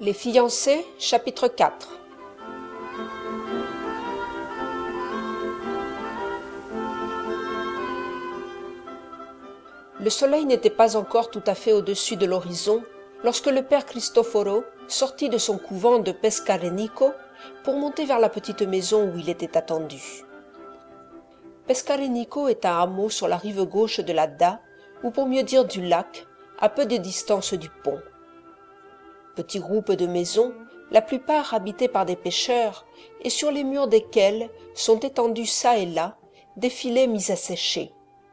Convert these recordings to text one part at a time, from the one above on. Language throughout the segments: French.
Les fiancés, chapitre 4. Le soleil n'était pas encore tout à fait au-dessus de l'horizon lorsque le père Cristoforo sortit de son couvent de Pescarenico pour monter vers la petite maison où il était attendu. Pescarenico est un hameau sur la rive gauche de l'Adda, ou pour mieux dire du lac, à peu de distance du pont. Petit groupe de maisons, la plupart habitées par des pêcheurs, et sur les murs desquelles sont étendus çà et là des filets mis à sécher.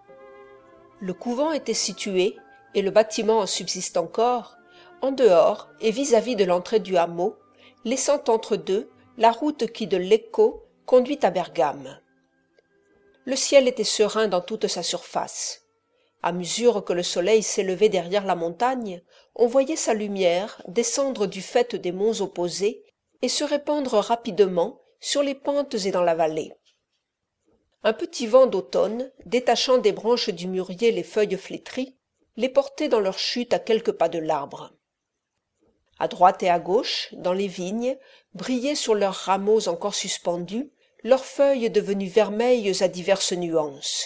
Le couvent était situé, et le bâtiment en subsiste encore, en dehors et vis-à-vis de l'entrée du hameau, laissant entre deux la route qui de Lecco conduit à Bergame. Le ciel était serein dans toute sa surface. À mesure que le soleil s'élevait derrière la montagne, on voyait sa lumière descendre du faîte des monts opposés et se répandre rapidement sur les pentes et dans la vallée. Un petit vent d'automne, détachant des branches du mûrier les feuilles flétries, les portait dans leur chute à quelques pas de l'arbre. À droite et à gauche, dans les vignes, brillaient sur leurs rameaux encore suspendus, leurs feuilles devenues vermeilles à diverses nuances.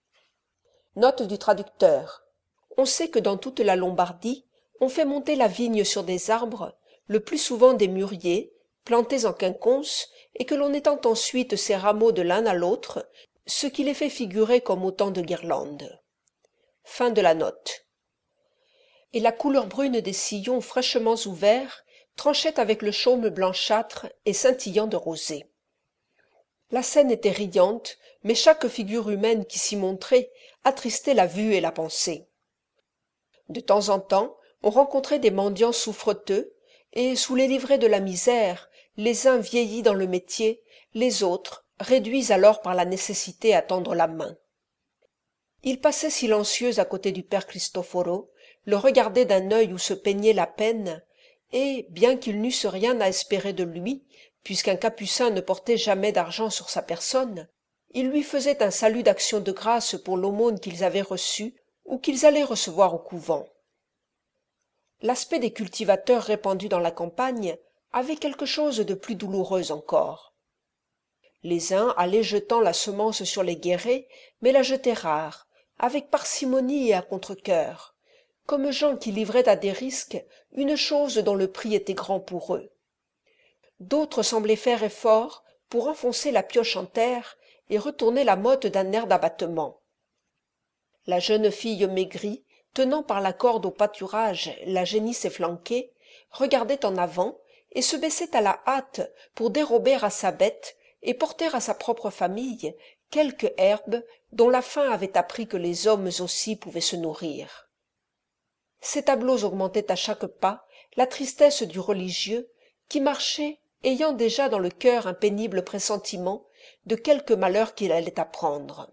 Note du traducteur. On sait que dans toute la Lombardie, on fait monter la vigne sur des arbres, le plus souvent des mûriers, plantés en quinconce, et que l'on étend ensuite ces rameaux de l'un à l'autre, ce qui les fait figurer comme autant de guirlandes. Fin de la note. Et la couleur brune des sillons fraîchement ouverts tranchait avec le chaume blanchâtre et scintillant de rosée. La scène était riante, mais chaque figure humaine qui s'y montrait attristait la vue et la pensée. De temps en temps, on rencontrait des mendiants souffreteux, et sous les livrées de la misère, les uns vieillis dans le métier, les autres réduits alors par la nécessité à tendre la main. Ils passaient silencieux à côté du père Cristoforo, le regardaient d'un œil où se peignait la peine, et, bien qu'ils n'eussent rien à espérer de lui, puisqu'un capucin ne portait jamais d'argent sur sa personne, ils lui faisaient un salut d'action de grâce pour l'aumône qu'ils avaient reçue ou qu'ils allaient recevoir au couvent. L'aspect des cultivateurs répandus dans la campagne avait quelque chose de plus douloureux encore. Les uns allaient jetant la semence sur les guérets, mais la jetaient rare, avec parcimonie et à contre-cœur, comme gens qui livraient à des risques une chose dont le prix était grand pour eux. D'autres semblaient faire effort pour enfoncer la pioche en terre et retourner la motte d'un air d'abattement. La jeune fille maigrie, tenant par la corde au pâturage la génisse efflanquée, regardait en avant et se baissait à la hâte pour dérober à sa bête et porter à sa propre famille quelque herbe dont la faim avait appris que les hommes aussi pouvaient se nourrir. Ces tableaux augmentaient à chaque pas la tristesse du religieux qui marchait ayant déjà dans le cœur un pénible pressentiment de quelque malheur qu'il allait apprendre.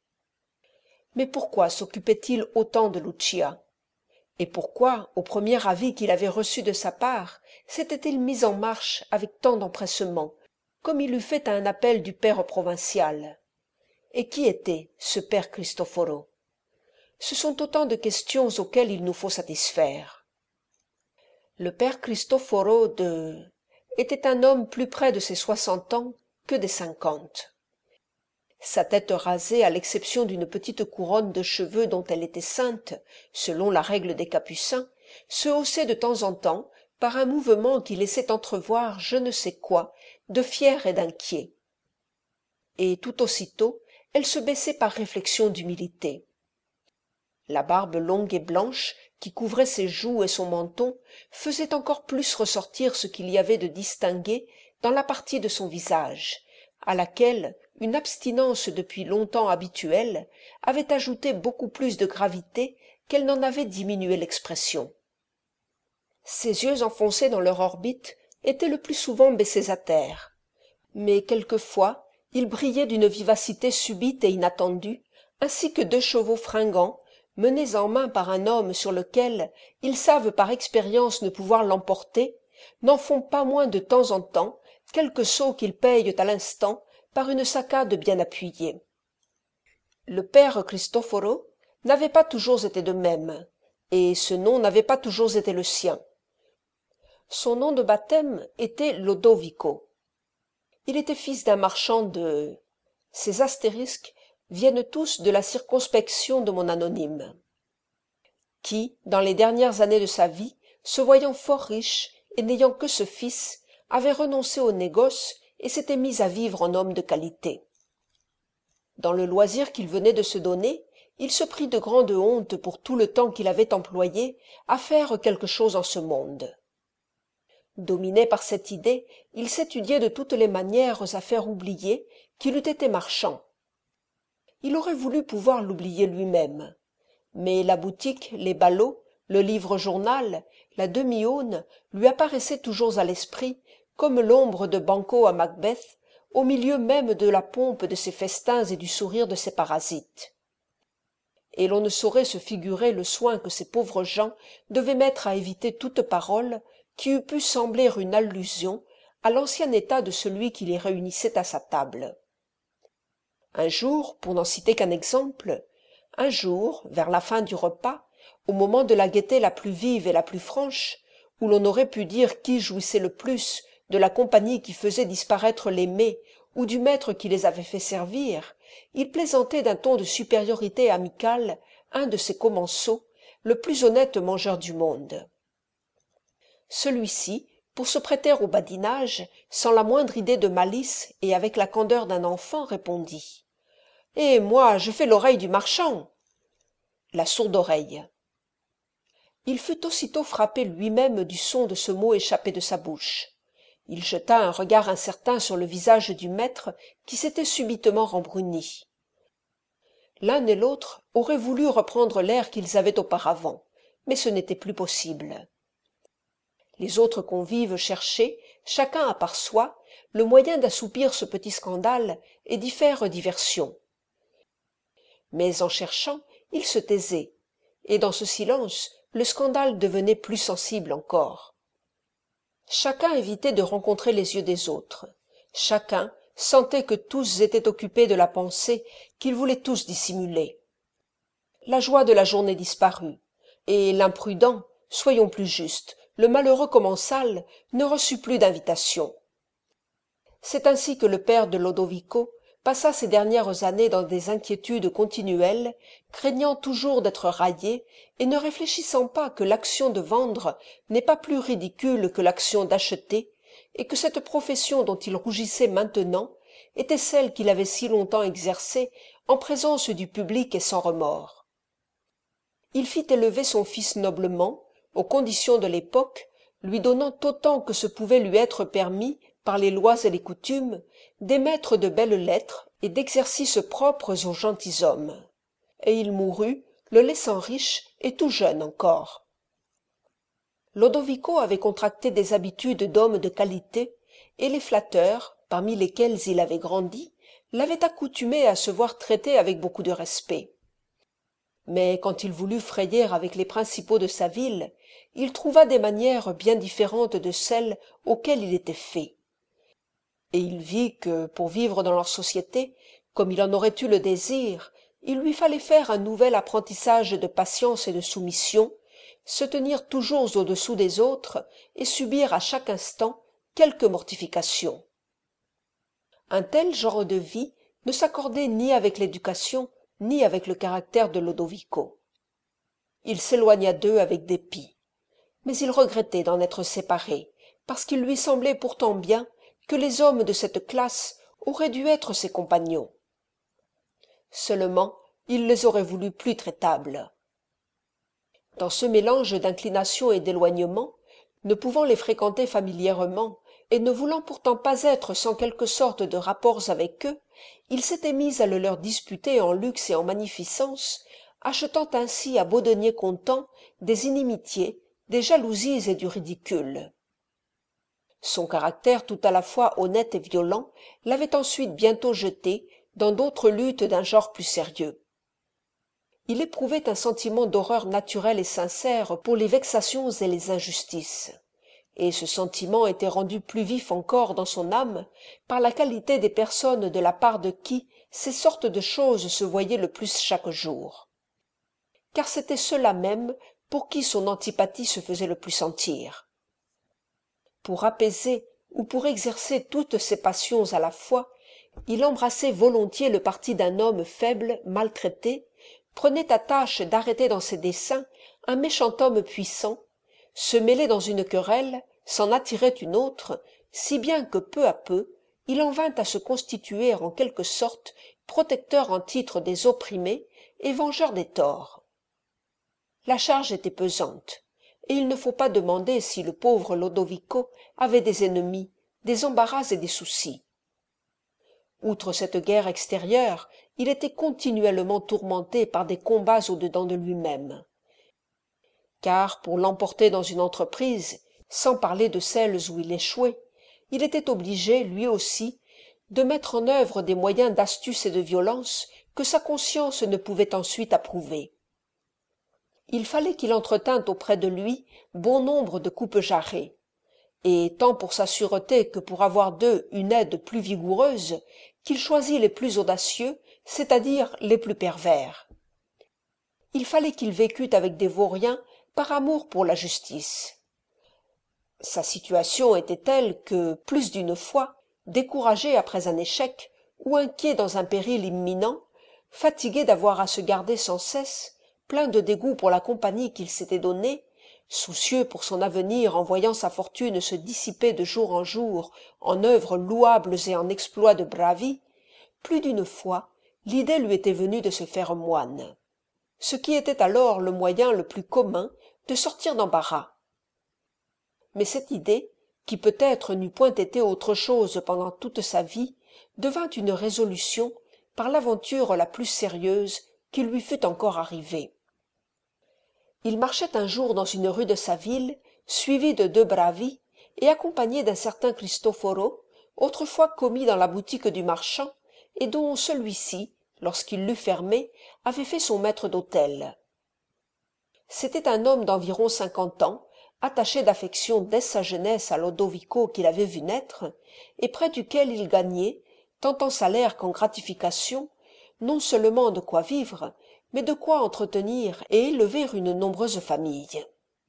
Mais pourquoi s'occupait-il autant de Lucia? Et pourquoi, au premier avis qu'il avait reçu de sa part, s'était-il mis en marche avec tant d'empressement, comme il eût fait à un appel du père provincial? Et qui était ce père Cristoforo? Ce sont autant de questions auxquelles il nous faut satisfaire. Le père Cristoforo était un homme plus près de ses 60 ans que des 50. Sa tête rasée, à l'exception d'une petite couronne de cheveux dont elle était ceinte, selon la règle des capucins, se haussait de temps en temps par un mouvement qui laissait entrevoir je ne sais quoi de fier et d'inquiet. Et tout aussitôt, elle se baissait par réflexion d'humilité. La barbe longue et blanche qui couvrait ses joues et son menton faisait encore plus ressortir ce qu'il y avait de distingué dans la partie de son visage, à laquelle une abstinence depuis longtemps habituelle avait ajouté beaucoup plus de gravité qu'elle n'en avait diminué l'expression. Ses yeux enfoncés dans leur orbite étaient le plus souvent baissés à terre, mais quelquefois ils brillaient d'une vivacité subite et inattendue, ainsi que 2 chevaux fringants, menés en main par un homme sur lequel ils savent par expérience ne pouvoir l'emporter, n'en font pas moins de temps en temps quelques sauts qu'ils payent à l'instant par une saccade bien appuyée. Le père Cristoforo n'avait pas toujours été de même, et ce nom n'avait pas toujours été le sien. Son nom de baptême était Lodovico. Il était fils d'un marchand de... Ces astérisques viennent tous de la circonspection de mon anonyme, qui, dans les dernières années de sa vie, se voyant fort riche et n'ayant que ce fils, avait renoncé au négoce et s'était mis à vivre en homme de qualité. Dans le loisir qu'il venait de se donner, il se prit de grande honte pour tout le temps qu'il avait employé à faire quelque chose en ce monde. Dominé par cette idée, il s'étudiait de toutes les manières à faire oublier qu'il eût été marchand. Il aurait voulu pouvoir l'oublier lui-même, mais la boutique, les ballots, le livre-journal, la demi-aune lui apparaissaient toujours à l'esprit comme l'ombre de Banquo à Macbeth, au milieu même de la pompe de ses festins et du sourire de ses parasites. Et l'on ne saurait se figurer le soin que ces pauvres gens devaient mettre à éviter toute parole qui eût pu sembler une allusion à l'ancien état de celui qui les réunissait à sa table. Un jour, pour n'en citer qu'un exemple, un jour, vers la fin du repas, au moment de la gaieté la plus vive et la plus franche, où l'on aurait pu dire qui jouissait le plus de la compagnie qui faisait disparaître les mets ou du maître qui les avait fait servir, il plaisantait d'un ton de supériorité amicale un de ses commensaux, le plus honnête mangeur du monde. Celui-ci, pour se prêter au badinage, sans la moindre idée de malice et avec la candeur d'un enfant, répondit « Eh, moi, je fais l'oreille du marchand !» La sourde oreille. Il fut aussitôt frappé lui-même du son de ce mot échappé de sa bouche. Il jeta un regard incertain sur le visage du maître qui s'était subitement rembruni. L'un et l'autre auraient voulu reprendre l'air qu'ils avaient auparavant, mais ce n'était plus possible. Les autres convives cherchaient, chacun à part soi, le moyen d'assoupir ce petit scandale et d'y faire diversion. Mais en cherchant, ils se taisaient, et dans ce silence, le scandale devenait plus sensible encore. Chacun évitait de rencontrer les yeux des autres. Chacun sentait que tous étaient occupés de la pensée qu'ils voulaient tous dissimuler. La joie de la journée disparut, et l'imprudent, soyons plus justes, le malheureux commensal ne reçut plus d'invitation. C'est ainsi que le père de Lodovico passa ses dernières années dans des inquiétudes continuelles, craignant toujours d'être raillé et ne réfléchissant pas que l'action de vendre n'est pas plus ridicule que l'action d'acheter, et que cette profession dont il rougissait maintenant était celle qu'il avait si longtemps exercée en présence du public et sans remords. Il fit élever son fils noblement, aux conditions de l'époque, lui donnant autant que ce pouvait lui être permis par les lois et les coutumes, d'émettre de belles lettres et d'exercices propres aux gentilshommes. Et il mourut, le laissant riche et tout jeune encore. Lodovico avait contracté des habitudes d'homme de qualité, et les flatteurs, parmi lesquels il avait grandi, l'avaient accoutumé à se voir traité avec beaucoup de respect. Mais quand il voulut frayer avec les principaux de sa ville, il trouva des manières bien différentes de celles auxquelles il était fait. Et il vit que, pour vivre dans leur société, comme il en aurait eu le désir, il lui fallait faire un nouvel apprentissage de patience et de soumission, se tenir toujours au-dessous des autres et subir à chaque instant quelque mortification. Un tel genre de vie ne s'accordait ni avec l'éducation ni avec le caractère de Lodovico. Il s'éloigna d'eux avec dépit, mais il regrettait d'en être séparé, parce qu'il lui semblait pourtant bien que les hommes de cette classe auraient dû être ses compagnons. Seulement, il les aurait voulus plus traitables. Dans ce mélange d'inclination et d'éloignement, ne pouvant les fréquenter familièrement et ne voulant pourtant pas être sans quelque sorte de rapports avec eux, il s'était mis à le leur disputer en luxe et en magnificence, achetant ainsi à beaux deniers comptants des inimitiés, des jalousies et du ridicule. Son caractère tout à la fois honnête et violent l'avait ensuite bientôt jeté dans d'autres luttes d'un genre plus sérieux. Il éprouvait un sentiment d'horreur naturelle et sincère pour les vexations et les injustices, et ce sentiment était rendu plus vif encore dans son âme par la qualité des personnes de la part de qui ces sortes de choses se voyaient le plus chaque jour. Car c'étaient ceux-là même pour qui son antipathie se faisait le plus sentir. Pour apaiser ou pour exercer toutes ses passions à la fois, il embrassait volontiers le parti d'un homme faible, maltraité, prenait à tâche d'arrêter dans ses desseins un méchant homme puissant, se mêlait dans une querelle, s'en attirait une autre, si bien que peu à peu, il en vint à se constituer en quelque sorte protecteur en titre des opprimés et vengeur des torts. La charge était pesante, et il ne faut pas demander si le pauvre Lodovico avait des ennemis, des embarras et des soucis. Outre cette guerre extérieure, il était continuellement tourmenté par des combats au-dedans de lui-même. Car pour l'emporter dans une entreprise, sans parler de celles où il échouait, il était obligé, lui aussi, de mettre en œuvre des moyens d'astuce et de violence que sa conscience ne pouvait ensuite approuver. Il fallait qu'il entretînt auprès de lui bon nombre de coupes jarrées, et tant pour sa sûreté que pour avoir d'eux une aide plus vigoureuse, qu'il choisit les plus audacieux, c'est-à-dire les plus pervers. Il fallait qu'il vécût avec des vauriens par amour pour la justice. Sa situation était telle que, plus d'une fois, découragé après un échec, ou inquiet dans un péril imminent, fatigué d'avoir à se garder sans cesse, plein de dégoût pour la compagnie qu'il s'était donnée, soucieux pour son avenir en voyant sa fortune se dissiper de jour en jour en œuvres louables et en exploits de bravi, plus d'une fois l'idée lui était venue de se faire moine, ce qui était alors le moyen le plus commun de sortir d'embarras. Mais cette idée, qui peut-être n'eût point été autre chose pendant toute sa vie, devint une résolution par l'aventure la plus sérieuse qui lui fût encore arrivée. Il marchait un jour dans une rue de sa ville, suivi de 2 bravi et accompagné d'un certain Cristoforo, autrefois commis dans la boutique du marchand, et dont celui-ci, lorsqu'il l'eut fermée, avait fait son maître d'hôtel. C'était un homme d'environ 50 ans, attaché d'affection dès sa jeunesse à Lodovico qu'il avait vu naître, et près duquel il gagnait, tant en salaire qu'en gratification, non seulement de quoi vivre, mais de quoi entretenir et élever une nombreuse famille.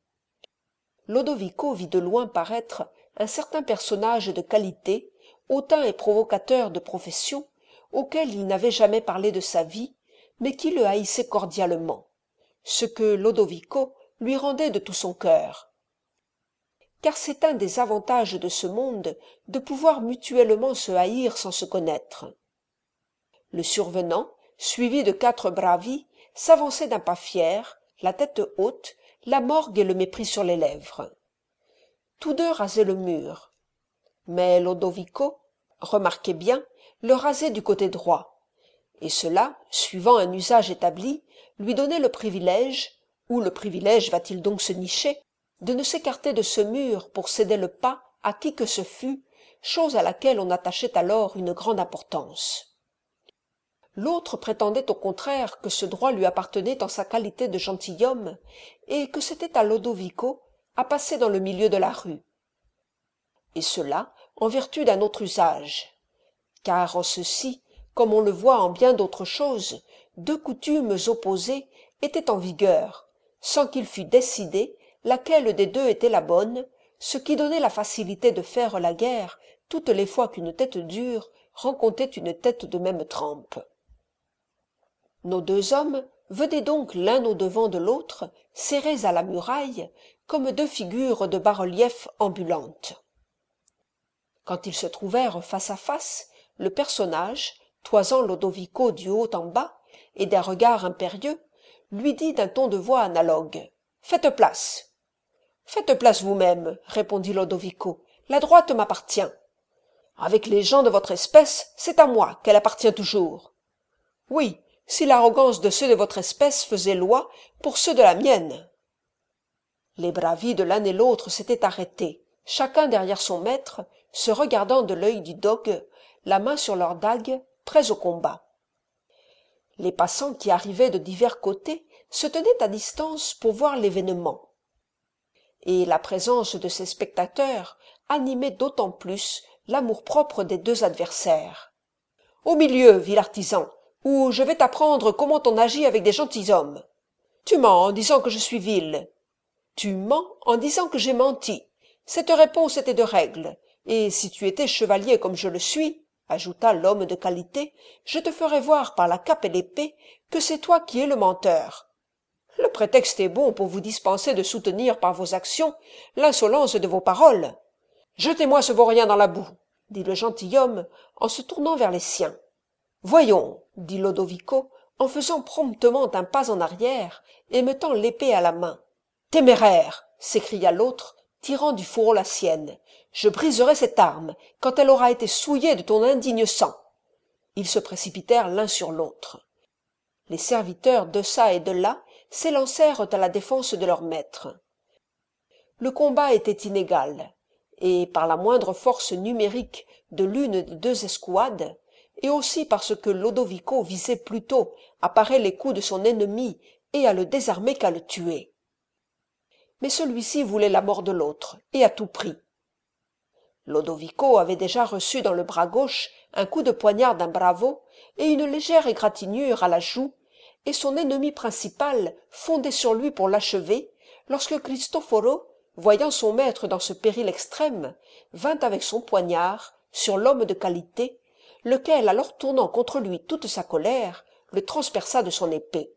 Lodovico vit de loin paraître un certain personnage de qualité, hautain et provocateur de profession, auquel il n'avait jamais parlé de sa vie, mais qui le haïssait cordialement, ce que Lodovico lui rendait de tout son cœur. Car c'est un des avantages de ce monde de pouvoir mutuellement se haïr sans se connaître. Le survenant, suivi de 4 bravi, s'avançait d'un pas fier, la tête haute, la morgue et le mépris sur les lèvres. Tous 2 rasaient le mur. Mais Lodovico, remarquez bien, le rasait du côté droit, et cela, suivant un usage établi, lui donnait le privilège, où le privilège va-t-il donc se nicher, de ne s'écarter de ce mur pour céder le pas à qui que ce fût, chose à laquelle on attachait alors une grande importance. L'autre prétendait au contraire que ce droit lui appartenait en sa qualité de gentilhomme, et que c'était à Lodovico à passer dans le milieu de la rue. Et cela en vertu d'un autre usage, car en ceci, comme on le voit en bien d'autres choses, 2 coutumes opposées étaient en vigueur, sans qu'il fût décidé laquelle des 2 était la bonne, ce qui donnait la facilité de faire la guerre toutes les fois qu'une tête dure rencontrait une tête de même trempe. Nos 2 hommes venaient donc l'un au-devant de l'autre, serrés à la muraille, comme 2 figures de bas-relief ambulantes. Quand ils se trouvèrent face à face, le personnage, toisant Lodovico du haut en bas, et d'un regard impérieux, lui dit d'un ton de voix analogue. « Faites place !»« Faites place vous-même, » répondit Lodovico. « La droite m'appartient. »« Avec les gens de votre espèce, c'est à moi qu'elle appartient toujours. »« Oui, si l'arrogance de ceux de votre espèce faisait loi pour ceux de la mienne. » Les bravis de l'un et l'autre s'étaient arrêtés, chacun derrière son maître, se regardant de l'œil du dogue, la main sur leur dague, prêts au combat. Les passants qui arrivaient de divers côtés se tenaient à distance pour voir l'événement. Et la présence de ces spectateurs animait d'autant plus l'amour-propre des 2 adversaires. « Au milieu, vil artisan, où je vais t'apprendre comment on agit avec des gentilshommes. Tu mens en disant que je suis vil. Tu mens en disant que j'ai menti. Cette réponse était de règle, et si tu étais chevalier comme je le suis, ajouta l'homme de qualité, je te ferais voir par la cape et l'épée que c'est toi qui es le menteur. Le prétexte est bon pour vous dispenser de soutenir par vos actions l'insolence de vos paroles. Jetez-moi ce vaurien dans la boue, dit le gentilhomme en se tournant vers les siens. Voyons, dit Lodovico en faisant promptement un pas en arrière et mettant l'épée à la main. Téméraire, s'écria l'autre, tirant du fourreau la sienne. Je briserai cette arme quand elle aura été souillée de ton indigne sang. Ils se précipitèrent l'un sur l'autre. Les serviteurs de çà et de là s'élancèrent à la défense de leur maître. Le combat était inégal, et par la moindre force numérique de l'une des deux escouades, et aussi parce que Lodovico visait plutôt à parer les coups de son ennemi et à le désarmer qu'à le tuer. Mais celui-ci voulait la mort de l'autre, et à tout prix. Lodovico avait déjà reçu dans le bras gauche un coup de poignard d'un bravo et une légère égratignure à la joue, et son ennemi principal fondait sur lui pour l'achever, lorsque Cristoforo, voyant son maître dans ce péril extrême, vint avec son poignard sur l'homme de qualité, lequel, alors tournant contre lui toute sa colère, le transperça de son épée.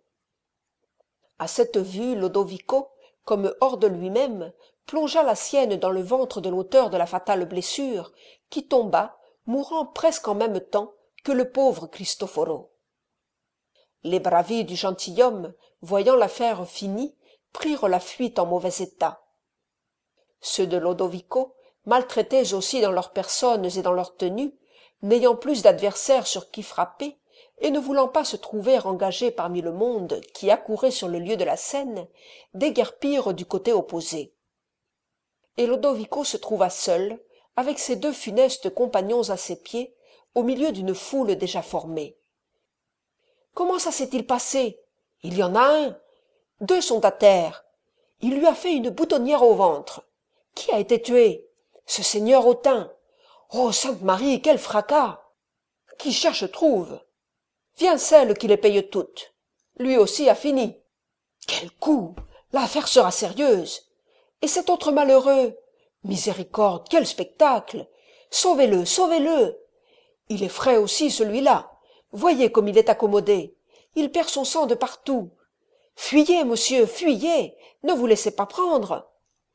À cette vue, Lodovico, comme hors de lui-même, plongea la sienne dans le ventre de l'auteur de la fatale blessure, qui tomba, mourant presque en même temps que le pauvre Cristoforo. Les bravi du gentilhomme, voyant l'affaire finie, prirent la fuite en mauvais état. Ceux de Lodovico, maltraités aussi dans leurs personnes et dans leurs tenues, n'ayant plus d'adversaires sur qui frapper, et ne voulant pas se trouver engagés parmi le monde qui accourait sur le lieu de la scène, déguerpirent du côté opposé. Et Lodovico se trouva seul, avec ses deux funestes compagnons à ses pieds, au milieu d'une foule déjà formée. Comment ça s'est-il passé? Il y en a un. Deux sont à terre. Il lui a fait une boutonnière au ventre. Qui a été tué? Ce seigneur hautain. Oh, Sainte Marie, quel fracas! Qui cherche trouve. Viens celle qui les paye toutes. Lui aussi a fini. Quel coup! L'affaire sera sérieuse. Et cet autre malheureux? Miséricorde, quel spectacle! Sauvez-le, sauvez-le! Il est frais aussi, celui-là. Voyez comme il est accommodé. Il perd son sang de partout. Fuyez, monsieur, fuyez! Ne vous laissez pas prendre!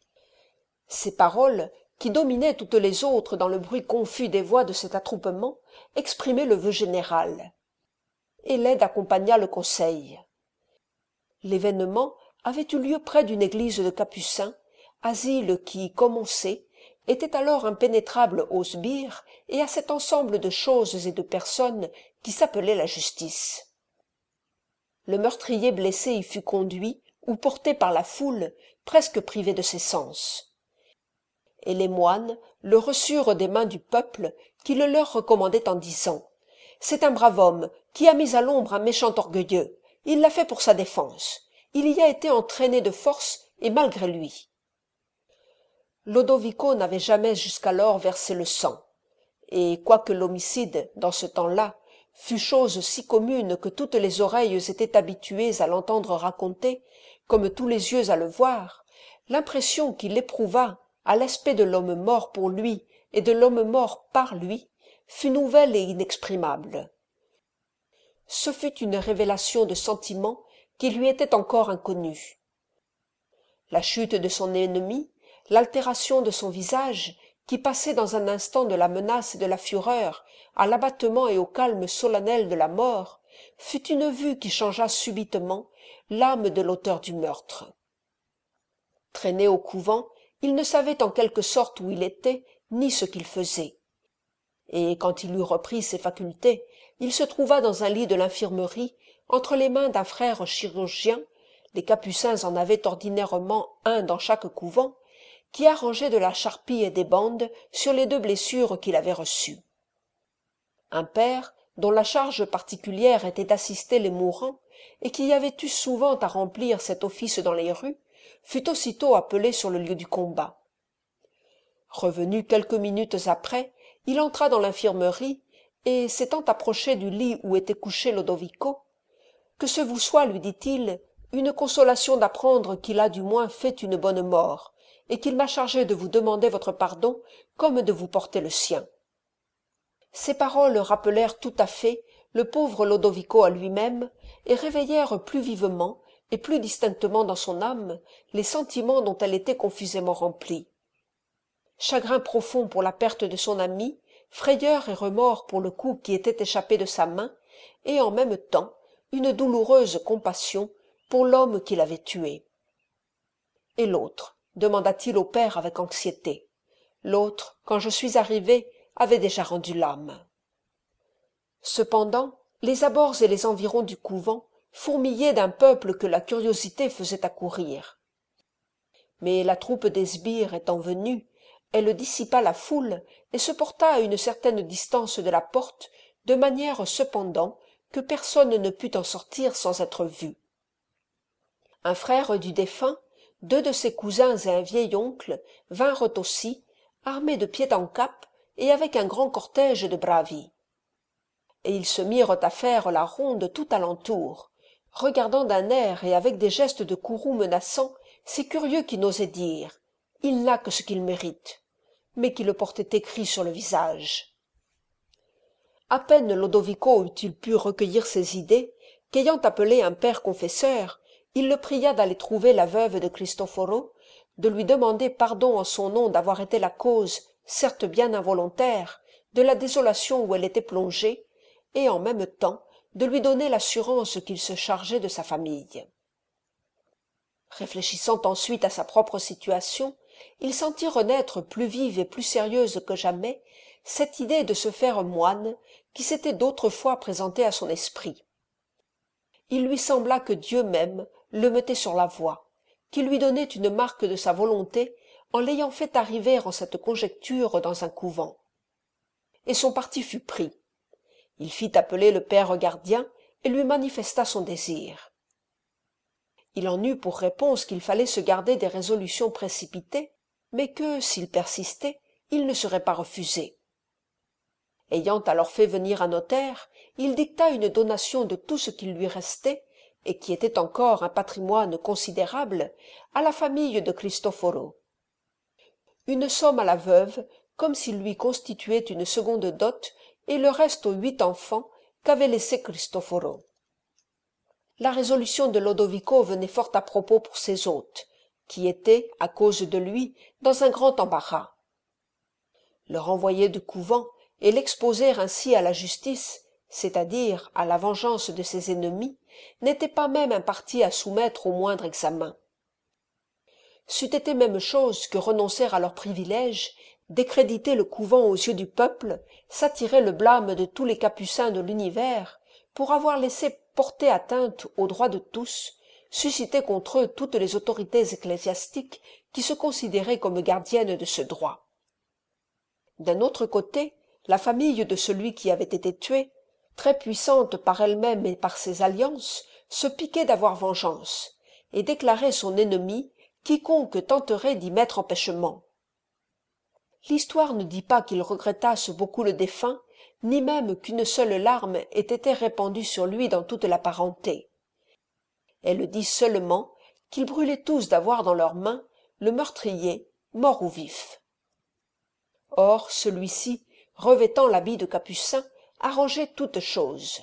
Ces paroles, qui dominaient toutes les autres dans le bruit confus des voix de cet attroupement, exprimaient le vœu général. Hélène accompagna le conseil. L'événement avait eu lieu près d'une église de Capucins, asile qui, comme on sait, était alors impénétrable aux sbires et à cet ensemble de choses et de personnes qui s'appelait la justice. Le meurtrier blessé y fut conduit ou porté par la foule, presque privé de ses sens. Et les moines le reçurent des mains du peuple qui le leur recommandait en disant « C'est un brave homme qui a mis à l'ombre un méchant orgueilleux. Il l'a fait pour sa défense. Il y a été entraîné de force et malgré lui. » Lodovico n'avait jamais jusqu'alors versé le sang, et quoique l'homicide, dans ce temps-là, fût chose si commune que toutes les oreilles étaient habituées à l'entendre raconter, comme tous les yeux à le voir, l'impression qu'il éprouva à l'aspect de l'homme mort pour lui et de l'homme mort par lui fut nouvelle et inexprimable. Ce fut une révélation de sentiments qui lui était encore inconnue. La chute de son ennemi, l'altération de son visage, qui passait dans un instant de la menace et de la fureur à l'abattement et au calme solennel de la mort, fut une vue qui changea subitement l'âme de l'auteur du meurtre. Traîné au couvent, il ne savait en quelque sorte où il était, ni ce qu'il faisait. Et quand il eut repris ses facultés, il se trouva dans un lit de l'infirmerie, entre les mains d'un frère chirurgien, les capucins en avaient ordinairement un dans chaque couvent, qui arrangeait de la charpie et des bandes sur les deux blessures qu'il avait reçues. Un père, dont la charge particulière était d'assister les mourants, et qui avait eu souvent à remplir cet office dans les rues, fut aussitôt appelé sur le lieu du combat. Revenu quelques minutes après, il entra dans l'infirmerie, et s'étant approché du lit où était couché Lodovico, « Que ce vous soit, lui dit-il, une consolation d'apprendre qu'il a du moins fait une bonne mort, et qu'il m'a chargé de vous demander votre pardon comme de vous porter le sien. » Ces paroles rappelèrent tout à fait le pauvre Lodovico à lui-même et réveillèrent plus vivement et plus distinctement dans son âme les sentiments dont elle était confusément remplie. Chagrin profond pour la perte de son ami, frayeur et remords pour le coup qui était échappé de sa main, et en même temps une douloureuse compassion pour l'homme qui l'avait tué. « Et l'autre » demanda-t-il au père avec anxiété. « L'autre, quand je suis arrivé, avait déjà rendu l'âme. » Cependant, les abords et les environs du couvent fourmillaient d'un peuple que la curiosité faisait accourir. Mais la troupe des sbires étant venue, elle dissipa la foule et se porta à une certaine distance de la porte, de manière cependant que personne ne pût en sortir sans être vu. Un frère du défunt, deux de ses cousins et un vieil oncle vinrent aussi, armés de pied en cap et avec un grand cortège de bravi. Et ils se mirent à faire la ronde tout alentour, regardant d'un air et avec des gestes de courroux menaçants ces curieux qui n'osaient dire « il n'a que ce qu'il mérite », mais qui le portaient écrit sur le visage. À peine Lodovico eut-il pu recueillir ses idées qu'ayant appelé un père confesseur, il le pria d'aller trouver la veuve de Cristoforo, de lui demander pardon en son nom d'avoir été la cause, certes bien involontaire, de la désolation où elle était plongée, et en même temps de lui donner l'assurance qu'il se chargeait de sa famille. Réfléchissant ensuite à sa propre situation, il sentit renaître plus vive et plus sérieuse que jamais cette idée de se faire moine qui s'était d'autrefois présentée à son esprit. Il lui sembla que Dieu même le mettait sur la voie, qu'il lui donnait une marque de sa volonté en l'ayant fait arriver en cette conjecture dans un couvent. Et son parti fut pris. Il fit appeler le père gardien et lui manifesta son désir. Il en eut pour réponse qu'il fallait se garder des résolutions précipitées, mais que, s'il persistait, il ne serait pas refusé. Ayant alors fait venir un notaire, il dicta une donation de tout ce qu'il lui restait, et qui était encore un patrimoine considérable, à la famille de Cristoforo. Une somme à la veuve, comme s'il lui constituait une seconde dot, et le reste aux 8 enfants qu'avait laissé Cristoforo. La résolution de Lodovico venait fort à propos pour ses hôtes, qui étaient, à cause de lui, dans un grand embarras. Le renvoyer du couvent et l'exposer ainsi à la justice, c'est-à-dire à la vengeance de ses ennemis, n'était pas même un parti à soumettre au moindre examen. C'eût été même chose que renoncer à leurs privilèges, décréditer le couvent aux yeux du peuple, s'attirer le blâme de tous les capucins de l'univers, pour avoir laissé porter atteinte aux droits de tous, susciter contre eux toutes les autorités ecclésiastiques qui se considéraient comme gardiennes de ce droit. D'un autre côté, la famille de celui qui avait été tué, très puissante par elle-même et par ses alliances, se piquait d'avoir vengeance, et déclarait son ennemi quiconque tenterait d'y mettre empêchement. L'histoire ne dit pas qu'ils regrettassent beaucoup le défunt, ni même qu'une seule larme ait été répandue sur lui dans toute la parenté. Elle dit seulement qu'ils brûlaient tous d'avoir dans leurs mains le meurtrier, mort ou vif. Or celui-ci, revêtant l'habit de capucin, arrangeait toutes choses.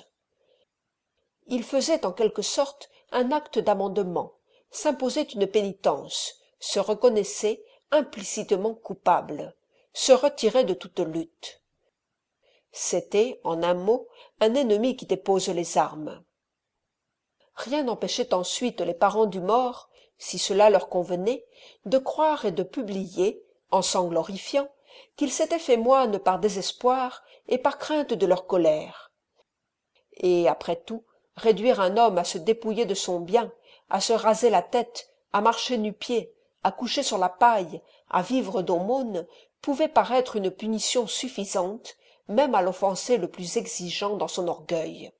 Il faisait en quelque sorte un acte d'amendement, s'imposait une pénitence, se reconnaissait implicitement coupable, se retirait de toute lutte. C'était, en un mot, un ennemi qui dépose les armes. Rien n'empêchait ensuite les parents du mort, si cela leur convenait, de croire et de publier, en sang glorifiant, qu'il s'était fait moine par désespoir et par crainte de leur colère. Et, après tout, réduire un homme à se dépouiller de son bien, à se raser la tête, à marcher nu-pied, à coucher sur la paille, à vivre d'aumône, pouvait paraître une punition suffisante, même à l'offensé le plus exigeant dans son orgueil.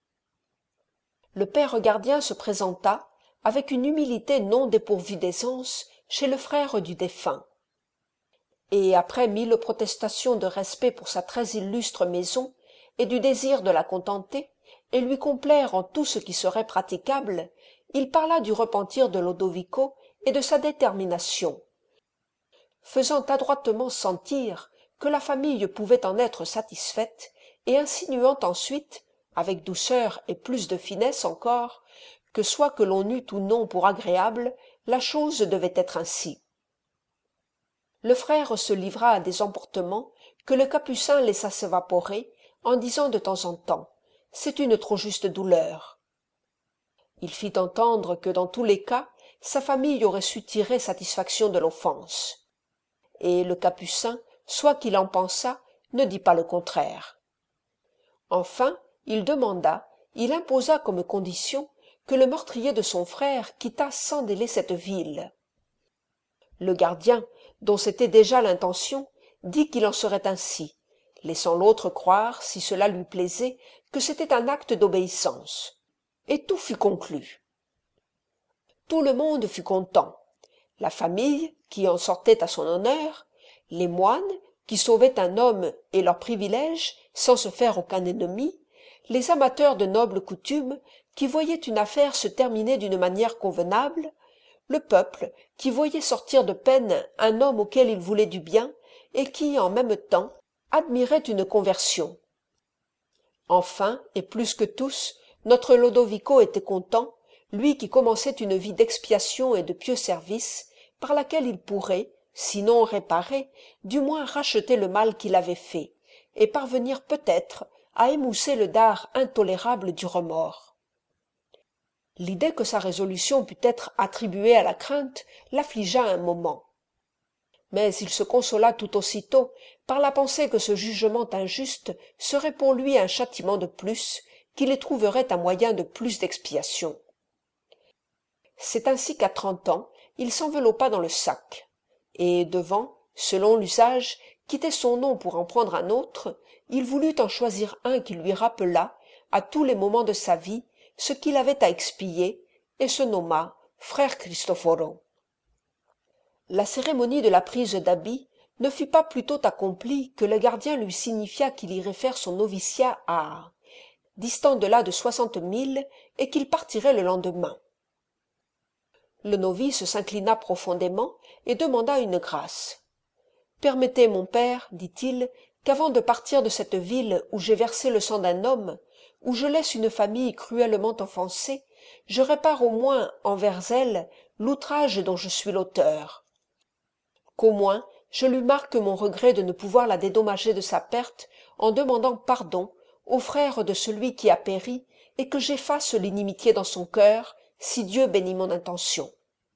Le père gardien se présenta, avec une humilité non dépourvue d'aisance, chez le frère du défunt. Et après 1000 protestations de respect pour sa très illustre maison, et du désir de la contenter, et lui complaire en tout ce qui serait praticable, il parla du repentir de Lodovico et de sa détermination. faisant adroitement sentir que la famille pouvait en être satisfaite, et insinuant ensuite, avec douceur et plus de finesse encore, que soit que l'on eût ou non pour agréable, la chose devait être ainsi. Le frère se livra à des emportements que le capucin laissa s'évaporer, en disant de temps en temps « C'est une trop juste douleur ». Il fit entendre que dans tous les cas, sa famille aurait su tirer satisfaction de l'offense. Et le capucin, soit qu'il en pensât, ne dit pas le contraire. Enfin, il imposa comme condition que le meurtrier de son frère quittât sans délai cette ville. Le gardien, dont c'était déjà l'intention, dit qu'il en serait ainsi, laissant l'autre croire, si cela lui plaisait, que c'était un acte d'obéissance. Et tout fut conclu. Tout le monde fut content. La famille, qui en sortait à son honneur, les moines, qui sauvaient un homme et leurs privilèges sans se faire aucun ennemi, les amateurs de nobles coutumes, qui voyaient une affaire se terminer d'une manière convenable, le peuple, qui voyait sortir de peine un homme auquel il voulait du bien, et qui, en même temps, admirait une conversion. Enfin, et plus que tous, notre Lodovico était content, lui qui commençait une vie d'expiation et de pieux service, par laquelle il pourrait, sinon réparer, du moins racheter le mal qu'il avait fait, et parvenir peut-être à émousser le dard intolérable du remords. L'idée que sa résolution pût être attribuée à la crainte l'affligea un moment. Mais il se consola tout aussitôt par la pensée que ce jugement injuste serait pour lui un châtiment de plus, qu'il éprouverait un moyen de plus d'expiation. C'est ainsi qu'à 30 ans, il s'enveloppa dans le sac, et devant, selon l'usage, quitter son nom pour en prendre un autre, il voulut en choisir un qui lui rappelât, à tous les moments de sa vie, ce qu'il avait à expier, et se nomma frère Cristoforo. La cérémonie de la prise d'habit ne fut pas plus tôt accomplie que le gardien lui signifia qu'il irait faire son noviciat à distant de là de 60 milles, et qu'il partirait le lendemain. Le novice s'inclina profondément et demanda une grâce. « Permettez, mon père, dit-il, qu'avant de partir de cette ville où j'ai versé le sang d'un homme, où je laisse une famille cruellement offensée, je répare au moins envers elle l'outrage dont je suis l'auteur. Qu'au moins je lui marque mon regret de ne pouvoir la dédommager de sa perte en demandant pardon au frère de celui qui a péri, et que j'efface l'inimitié dans son cœur, si Dieu bénit mon intention. »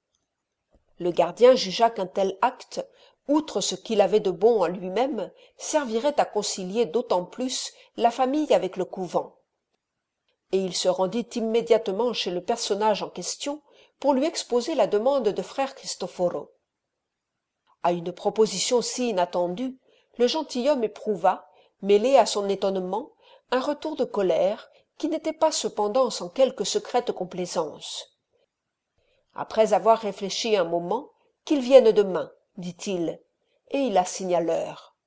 Le gardien jugea qu'un tel acte, outre ce qu'il avait de bon en lui-même, servirait à concilier d'autant plus la famille avec le couvent. Et il se rendit immédiatement chez le personnage en question pour lui exposer la demande de frère Cristoforo. À une proposition si inattendue, le gentilhomme éprouva, mêlé à son étonnement, un retour de colère qui n'était pas cependant sans quelque secrète complaisance. Après avoir réfléchi un moment, qu'il vienne demain, dit-il, et il assigna l'heure.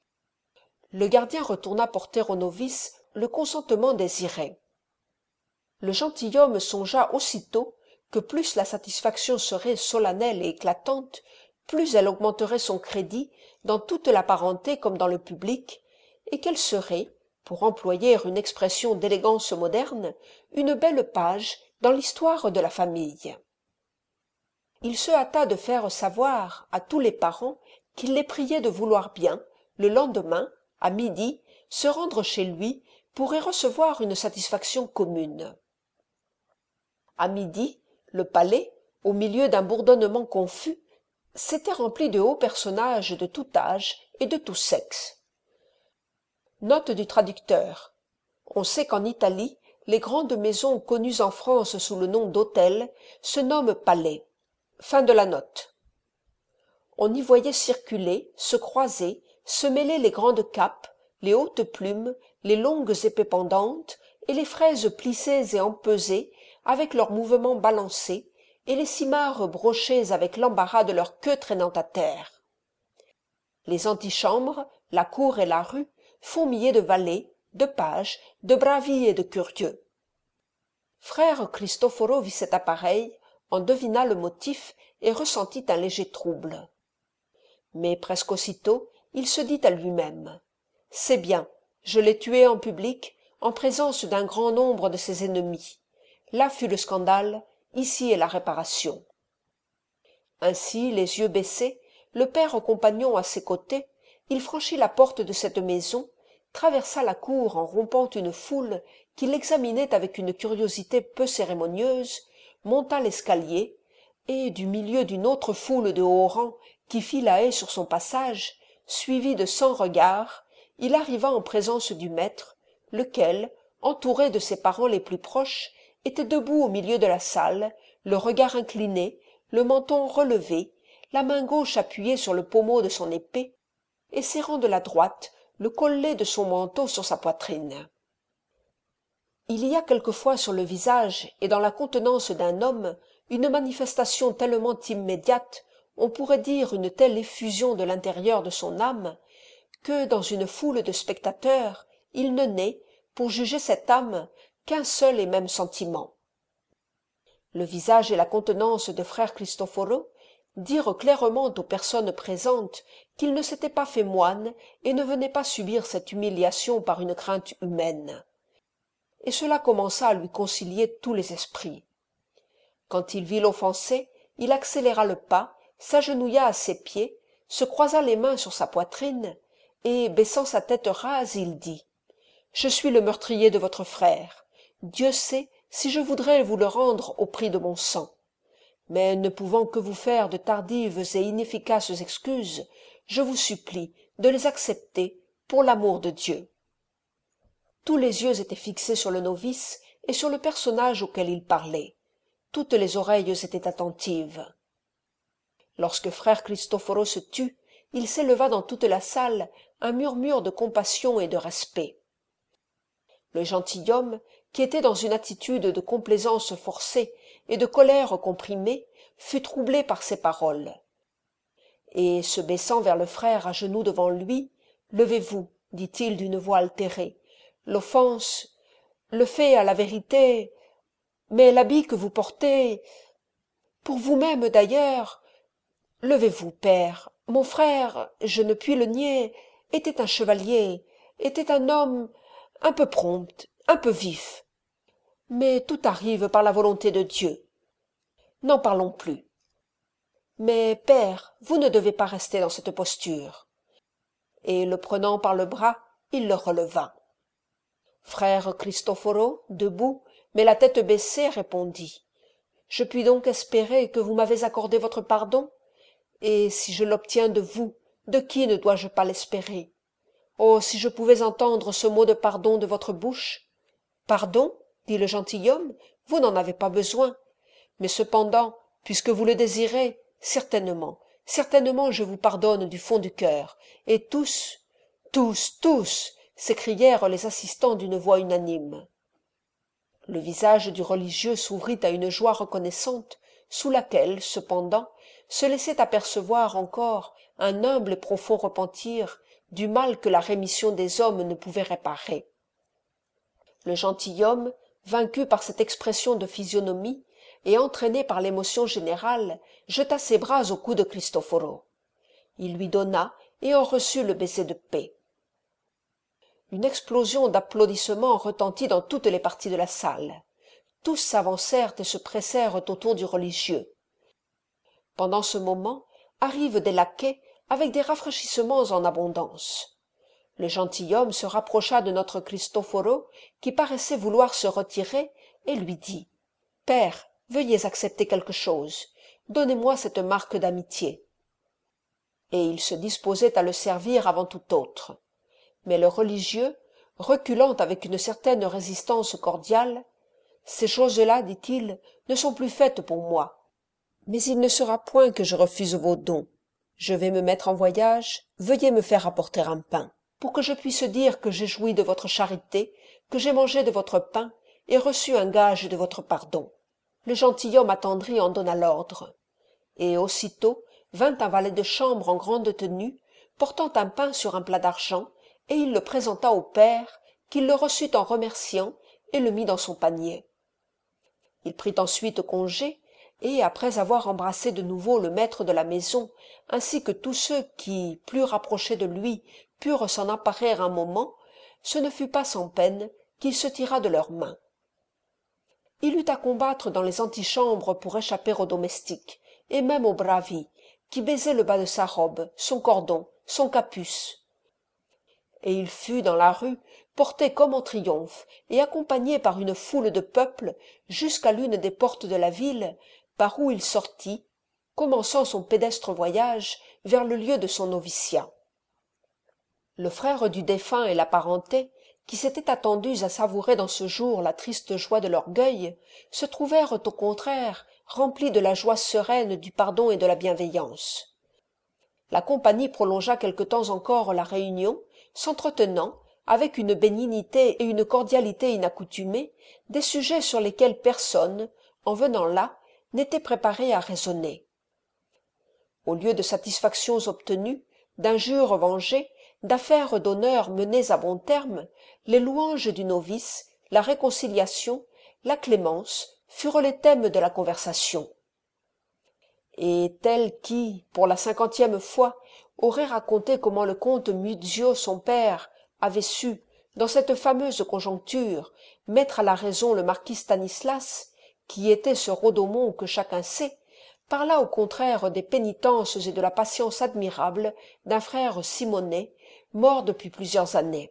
Le gardien retourna porter au novice le consentement désiré. Le gentilhomme songea aussitôt que plus la satisfaction serait solennelle et éclatante, plus elle augmenterait son crédit dans toute la parenté comme dans le public, et qu'elle serait, pour employer une expression d'élégance moderne, une belle page dans l'histoire de la famille. Il se hâta de faire savoir à tous les parents qu'il les priait de vouloir bien, le lendemain, à midi, se rendre chez lui pour y recevoir une satisfaction commune. À midi, le palais, au milieu d'un bourdonnement confus, s'était rempli de hauts personnages de tout âge et de tout sexe. Note du traducteur. On sait qu'en Italie, les grandes maisons connues en France sous le nom d'hôtels se nomment palais. Fin de la note. On y voyait circuler, se croiser, se mêler les grandes capes, les hautes plumes, les longues épées pendantes et les fraises plissées et empesées avec leurs mouvements balancés, et les cimarres brochées avec l'embarras de leur queue traînant à terre. Les antichambres, la cour et la rue, fourmillaient de valets, de pages, de bravi et de curieux. Frère Cristoforo vit cet appareil, en devina le motif et ressentit un léger trouble. Mais presque aussitôt, il se dit à lui-même « C'est bien, je l'ai tué en public, en présence d'un grand nombre de ses ennemis. Là fut le scandale, ici est la réparation. » Ainsi, les yeux baissés, le père compagnon à ses côtés, il franchit la porte de cette maison, traversa la cour en rompant une foule qui l'examinait avec une curiosité peu cérémonieuse, monta l'escalier, et du milieu d'une autre foule de haut rang qui fit la haie sur son passage, suivi de 100 regards, il arriva en présence du maître, lequel, entouré de ses parents les plus proches, était debout au milieu de la salle, le regard incliné, le menton relevé, la main gauche appuyée sur le pommeau de son épée, et serrant de la droite le collet de son manteau sur sa poitrine. Il y a quelquefois sur le visage et dans la contenance d'un homme une manifestation tellement immédiate, on pourrait dire une telle effusion de l'intérieur de son âme, que dans une foule de spectateurs il ne naît, pour juger cette âme, qu'un seul et même sentiment. Le visage et la contenance de frère Cristoforo dirent clairement aux personnes présentes qu'il ne s'était pas fait moine et ne venait pas subir cette humiliation par une crainte humaine. Et cela commença à lui concilier tous les esprits. Quand il vit l'offensé, il accéléra le pas, s'agenouilla à ses pieds, se croisa les mains sur sa poitrine, et, baissant sa tête rase, il dit « Je suis le meurtrier de votre frère. Dieu sait si je voudrais vous le rendre au prix de mon sang. Mais ne pouvant que vous faire de tardives et inefficaces excuses, je vous supplie de les accepter pour l'amour de Dieu. » Tous les yeux étaient fixés sur le novice et sur le personnage auquel il parlait. Toutes les oreilles étaient attentives. Lorsque frère Cristoforo se tut, il s'éleva dans toute la salle un murmure de compassion et de respect. Le gentilhomme, qui était dans une attitude de complaisance forcée et de colère comprimée, fut troublé par ces paroles. Et, se baissant vers le frère à genoux devant lui, « Levez-vous, dit-il d'une voix altérée. L'offense, le fait à la vérité, mais l'habit que vous portez, pour vous-même d'ailleurs, levez-vous, père. Mon frère, je ne puis le nier, était un chevalier, était un homme un peu prompt, un peu vif. Mais tout arrive par la volonté de Dieu. N'en parlons plus. Mais, père, vous ne devez pas rester dans cette posture. » Et le prenant par le bras, il le releva. Frère Cristoforo, debout, mais la tête baissée, répondit « Je puis donc espérer que vous m'avez accordé votre pardon? Et si je l'obtiens de vous, de qui ne dois-je pas l'espérer? Oh, si je pouvais entendre ce mot de pardon de votre bouche! »« Pardon, dit le gentilhomme, vous n'en avez pas besoin. Mais cependant, puisque vous le désirez, certainement, certainement je vous pardonne du fond du cœur. » Et tous, s'écrièrent les assistants d'une voix unanime. Le visage du religieux s'ouvrit à une joie reconnaissante, sous laquelle, cependant, se laissait apercevoir encore un humble et profond repentir du mal que la rémission des hommes ne pouvait réparer. Le gentilhomme, vaincu par cette expression de physionomie et entraîné par l'émotion générale, jeta ses bras au cou de Cristoforo. Il lui donna et en reçut le baiser de paix. Une explosion d'applaudissements retentit dans toutes les parties de la salle. Tous s'avancèrent et se pressèrent autour du religieux. Pendant ce moment arrivent des laquais avec des rafraîchissements en abondance. Le gentilhomme se rapprocha de notre Cristoforo, qui paraissait vouloir se retirer, et lui dit « Père, veuillez accepter quelque chose. Donnez-moi cette marque d'amitié. » Et il se disposait à le servir avant tout autre. Mais le religieux, reculant avec une certaine résistance cordiale, « Ces choses-là, dit-il, ne sont plus faites pour moi. Mais il ne sera point que je refuse vos dons. Je vais me mettre en voyage, veuillez me faire apporter un pain, pour que je puisse dire que j'ai joui de votre charité, que j'ai mangé de votre pain et reçu un gage de votre pardon. » Le gentilhomme attendri en donna l'ordre. Et aussitôt vint un valet de chambre en grande tenue, portant un pain sur un plat d'argent, et il le présenta au père, qui le reçut en remerciant et le mit dans son panier. Il prit ensuite congé, et après avoir embrassé de nouveau le maître de la maison, ainsi que tous ceux qui, plus rapprochés de lui, purent s'en emparer un moment, ce ne fut pas sans peine qu'il se tira de leurs mains. Il eut à combattre dans les antichambres pour échapper aux domestiques, et même aux bravi, qui baisaient le bas de sa robe, son cordon, son capuce. Et il fut dans la rue, porté comme en triomphe, et accompagné par une foule de peuple, jusqu'à l'une des portes de la ville, par où il sortit, commençant son pédestre voyage vers le lieu de son noviciat. Le frère du défunt et la parenté, qui s'étaient attendus à savourer dans ce jour la triste joie de l'orgueil, se trouvèrent au contraire remplis de la joie sereine du pardon et de la bienveillance. La compagnie prolongea quelque temps encore la réunion, s'entretenant, avec une bénignité et une cordialité inaccoutumées, des sujets sur lesquels personne, en venant là, n'était préparé à raisonner. Au lieu de satisfactions obtenues, d'injures vengées, d'affaires d'honneur menées à bon terme, les louanges du novice, la réconciliation, la clémence furent les thèmes de la conversation. Et tel qui, pour la 50e fois, aurait raconté comment le comte Muzio, son père, avait su, dans cette fameuse conjoncture, mettre à la raison le marquis Stanislas, qui était ce Rodomont que chacun sait, parla au contraire des pénitences et de la patience admirable d'un frère Simonet, mort depuis plusieurs années.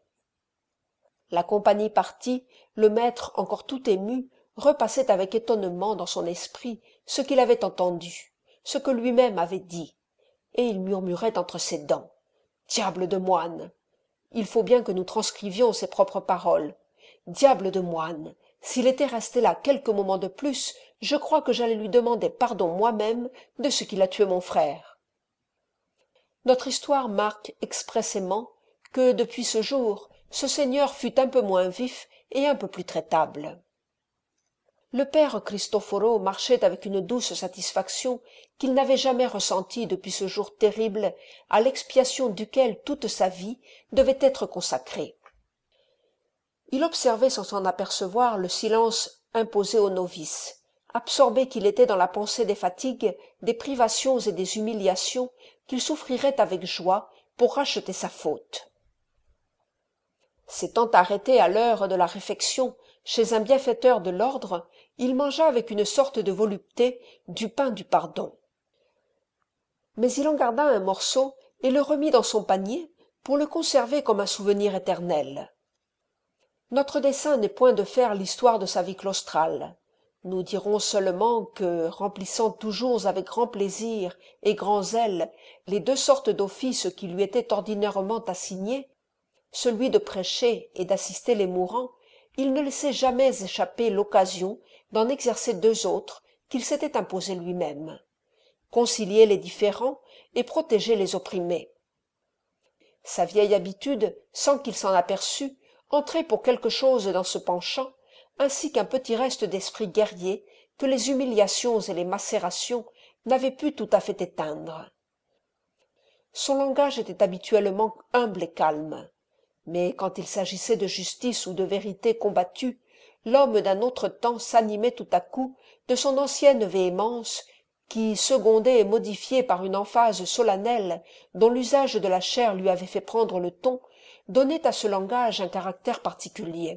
La compagnie partie, le maître, encore tout ému, repassait avec étonnement dans son esprit ce qu'il avait entendu, ce que lui-même avait dit, et il murmurait entre ses dents. « Diable de moine ! Il faut bien que nous transcrivions ses propres paroles. Diable de moine ! S'il était resté là quelques moments de plus, je crois que j'allais lui demander pardon moi-même de ce qu'il a tué mon frère. » Notre histoire marque expressément que, depuis ce jour, ce seigneur fut un peu moins vif et un peu plus traitable. Le père Cristoforo marchait avec une douce satisfaction qu'il n'avait jamais ressentie depuis ce jour terrible à l'expiation duquel toute sa vie devait être consacrée. Il observait sans s'en apercevoir le silence imposé aux novices, absorbé qu'il était dans la pensée des fatigues, des privations et des humiliations qu'il souffrirait avec joie pour racheter sa faute. S'étant arrêté à l'heure de la réfection chez un bienfaiteur de l'ordre, il mangea avec une sorte de volupté du pain du pardon. Mais il en garda un morceau et le remit dans son panier pour le conserver comme un souvenir éternel. Notre dessein n'est point de faire l'histoire de sa vie claustrale. Nous dirons seulement que, remplissant toujours avec grand plaisir et grand zèle les deux sortes d'offices qui lui étaient ordinairement assignés, celui de prêcher et d'assister les mourants, il ne laissait jamais échapper l'occasion d'en exercer deux autres qu'il s'était imposés lui-même: concilier les différends et protéger les opprimés. Sa vieille habitude, sans qu'il s'en aperçût, entrait pour quelque chose dans ce penchant, ainsi qu'un petit reste d'esprit guerrier que les humiliations et les macérations n'avaient pu tout à fait éteindre. Son langage était habituellement humble et calme, mais quand il s'agissait de justice ou de vérité combattue, l'homme d'un autre temps s'animait tout à coup de son ancienne véhémence qui, secondée et modifiée par une emphase solennelle dont l'usage de la chair lui avait fait prendre le ton, donnait à ce langage un caractère particulier.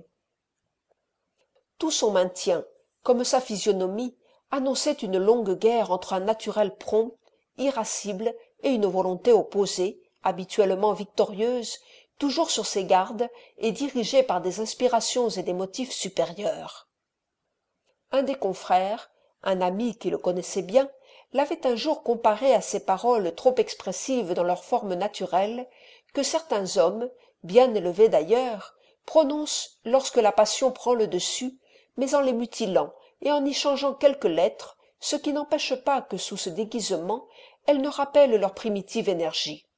Tout son maintien, comme sa physionomie, annonçait une longue guerre entre un naturel prompt, irascible et une volonté opposée, habituellement victorieuse, toujours sur ses gardes et dirigée par des inspirations et des motifs supérieurs. Un des confrères, un ami qui le connaissait bien, l'avait un jour comparé à ces paroles trop expressives dans leur forme naturelle que certains hommes, bien élevés d'ailleurs, prononcent lorsque la passion prend le dessus, mais en les mutilant et en y changeant quelques lettres, ce qui n'empêche pas que sous ce déguisement elles ne rappellent leur primitive énergie.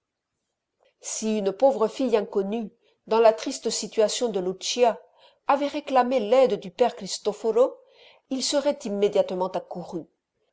Si une pauvre fille inconnue, dans la triste situation de Lucia, avait réclamé l'aide du père Cristoforo, il serait immédiatement accouru.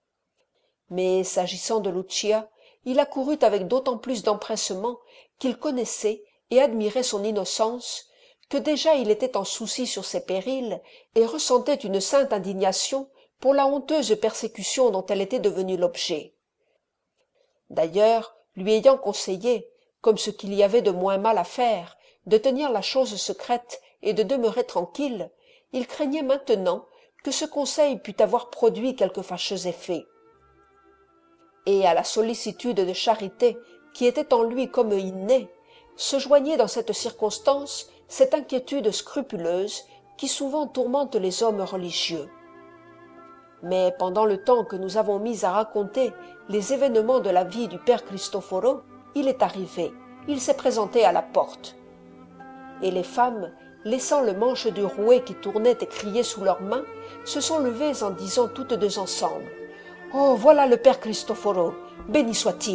Mais s'agissant de Lucia, il accourut avec d'autant plus d'empressement qu'il connaissait et admirait son innocence, que déjà il était en souci sur ses périls et ressentait une sainte indignation pour la honteuse persécution dont elle était devenue l'objet. D'ailleurs, lui ayant conseillé, comme ce qu'il y avait de moins mal à faire, de tenir la chose secrète et de demeurer tranquille, il craignait maintenant que ce conseil pût avoir produit quelque fâcheux effet. Et à la sollicitude de charité qui était en lui comme innée, se joignait dans cette circonstance cette inquiétude scrupuleuse qui souvent tourmente les hommes religieux. Mais pendant le temps que nous avons mis à raconter les événements de la vie du père Cristoforo, il est arrivé, il s'est présenté à la porte. Et les femmes, laissant le manche du rouet qui tournait et criait sous leurs mains, se sont levées en disant toutes deux ensemble « Oh, voilà le père Cristoforo, béni soit-il »